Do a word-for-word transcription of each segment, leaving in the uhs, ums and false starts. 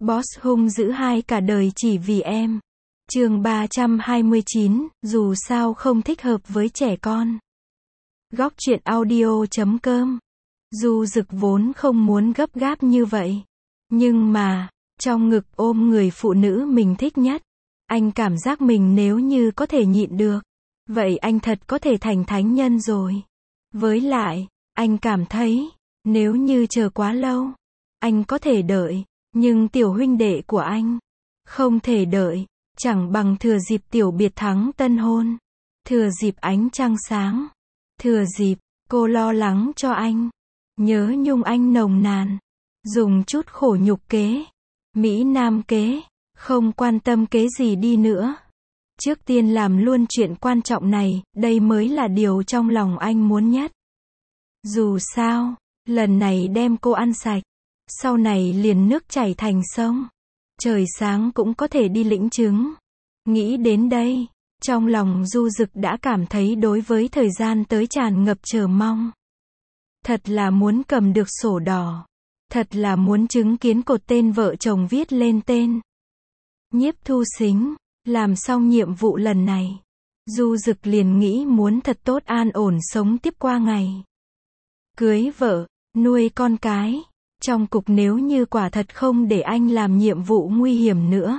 Boss hung dữ hai cả đời chỉ vì em. Chương ba trăm hai mươi chín, dù sao không thích hợp với trẻ con. Góc truyện audio chấm com. Du Dực vốn không muốn gấp gáp như vậy. Nhưng mà, trong ngực ôm người phụ nữ mình thích nhất, anh cảm giác mình nếu như có thể nhịn được, vậy anh thật có thể thành thánh nhân rồi. Với lại, anh cảm thấy, nếu như chờ quá lâu, anh có thể đợi, nhưng tiểu huynh đệ của anh, không thể đợi, chẳng bằng thừa dịp tiểu biệt thắng tân hôn, thừa dịp ánh trăng sáng, thừa dịp, cô lo lắng cho anh, nhớ nhung anh nồng nàn, dùng chút khổ nhục kế, Mỹ Nam kế, không quan tâm kế gì đi nữa. Trước tiên làm luôn chuyện quan trọng này, đây mới là điều trong lòng anh muốn nhất. Dù sao, lần này đem cô ăn sạch, sau này liền nước chảy thành sông. Trời sáng cũng có thể đi lĩnh chứng. Nghĩ đến đây, trong lòng Du Dực đã cảm thấy đối với thời gian tới tràn ngập chờ mong. Thật là muốn cầm được sổ đỏ. Thật là muốn chứng kiến cột tên vợ chồng viết lên tên. Nhiếp Thu Xính, làm xong nhiệm vụ lần này, Du Dực liền nghĩ muốn thật tốt an ổn sống tiếp qua ngày. Cưới vợ, nuôi con cái, trong cục nếu như quả thật không để anh làm nhiệm vụ nguy hiểm nữa,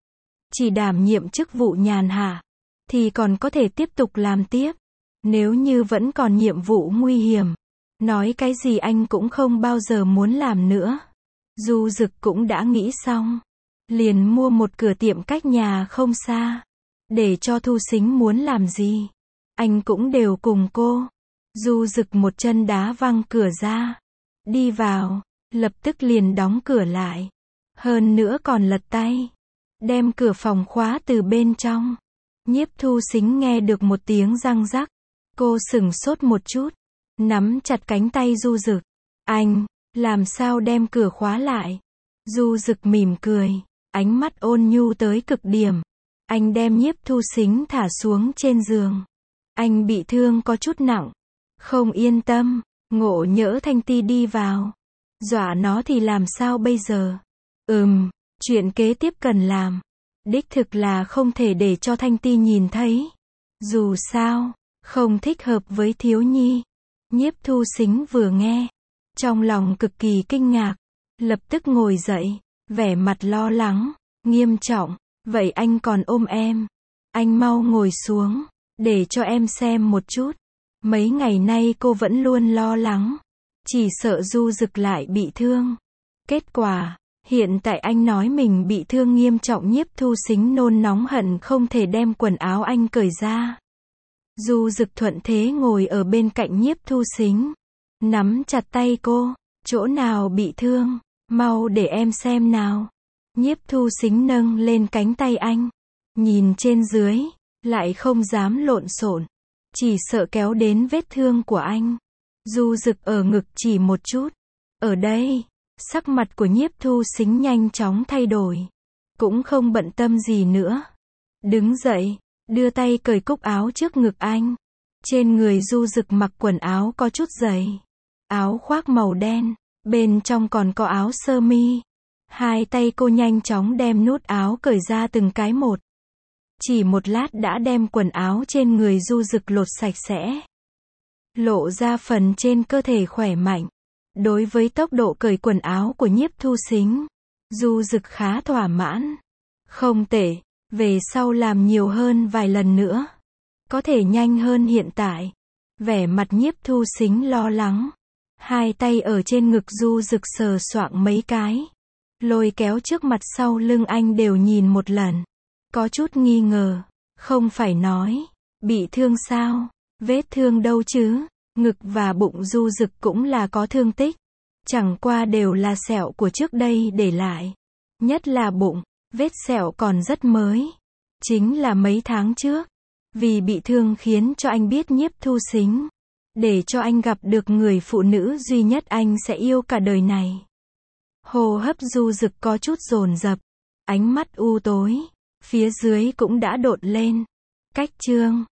chỉ đảm nhiệm chức vụ nhàn hạ, thì còn có thể tiếp tục làm tiếp. Nếu như vẫn còn nhiệm vụ nguy hiểm, nói cái gì anh cũng không bao giờ muốn làm nữa. Du Dực cũng đã nghĩ xong, liền mua một cửa tiệm cách nhà không xa, để cho Thu Xính muốn làm gì, anh cũng đều cùng cô. Du Dực một chân đá văng cửa ra, đi vào, lập tức liền đóng cửa lại, hơn nữa còn lật tay, đem cửa phòng khóa từ bên trong. Nhiếp Thu Xính nghe được một tiếng răng rắc, cô sửng sốt một chút, nắm chặt cánh tay Du Dực. Anh, làm sao đem cửa khóa lại? Du Dực mỉm cười, ánh mắt ôn nhu tới cực điểm. Anh đem Nhiếp Thu Xính thả xuống trên giường. Anh bị thương có chút nặng, không yên tâm, ngộ nhỡ Thanh Ti đi vào, dọa nó thì làm sao bây giờ? Ừm, chuyện kế tiếp cần làm, đích thực là không thể để cho Thanh Ti nhìn thấy. Dù sao, không thích hợp với thiếu nhi. Nhiếp Thu Xính vừa nghe, trong lòng cực kỳ kinh ngạc, lập tức ngồi dậy, vẻ mặt lo lắng, nghiêm trọng, vậy anh còn ôm em? Anh mau ngồi xuống, để cho em xem một chút. Mấy ngày nay cô vẫn luôn lo lắng, chỉ sợ Du Dực lại bị thương. Kết quả, hiện tại anh nói mình bị thương nghiêm trọng. Nhiếp Thu Xính nôn nóng hận không thể đem quần áo anh cởi ra. Du Dực thuận thế ngồi ở bên cạnh Nhiếp Thu Xính, nắm chặt tay cô, chỗ nào bị thương, mau để em xem nào. Nhiếp Thu Xính nâng lên cánh tay anh, nhìn trên dưới, lại không dám lộn xộn, chỉ sợ kéo đến vết thương của anh. Du Dực ở ngực chỉ một chút, ở đây, sắc mặt của Nhiếp Thu Xính nhanh chóng thay đổi, cũng không bận tâm gì nữa. Đứng dậy, đưa tay cởi cúc áo trước ngực anh. Trên người Du Dực mặc quần áo có chút dày, áo khoác màu đen, bên trong còn có áo sơ mi. Hai tay cô nhanh chóng đem nút áo cởi ra từng cái một. Chỉ một lát đã đem quần áo trên người Du Dực lột sạch sẽ, lộ ra phần trên cơ thể khỏe mạnh. Đối với tốc độ cởi quần áo của Nhiếp Thu Xính, Du Dực khá thỏa mãn. Không tệ, về sau làm nhiều hơn vài lần nữa, có thể nhanh hơn hiện tại. Vẻ mặt Nhiếp Thu Xính lo lắng, hai tay ở trên ngực Du Dực sờ soạng mấy cái, lôi kéo trước mặt sau lưng anh đều nhìn một lần, có chút nghi ngờ. Không phải nói, bị thương sao? Vết thương đâu chứ? Ngực và bụng Du Dực cũng là có thương tích, chẳng qua đều là sẹo của trước đây để lại. Nhất là bụng, vết sẹo còn rất mới, chính là mấy tháng trước. Vì bị thương khiến cho anh biết Nhiếp Thu Xính, để cho anh gặp được người phụ nữ duy nhất anh sẽ yêu cả đời này. Hô hấp Du Dực có chút dồn dập, ánh mắt u tối, phía dưới cũng đã đột lên. Cách chương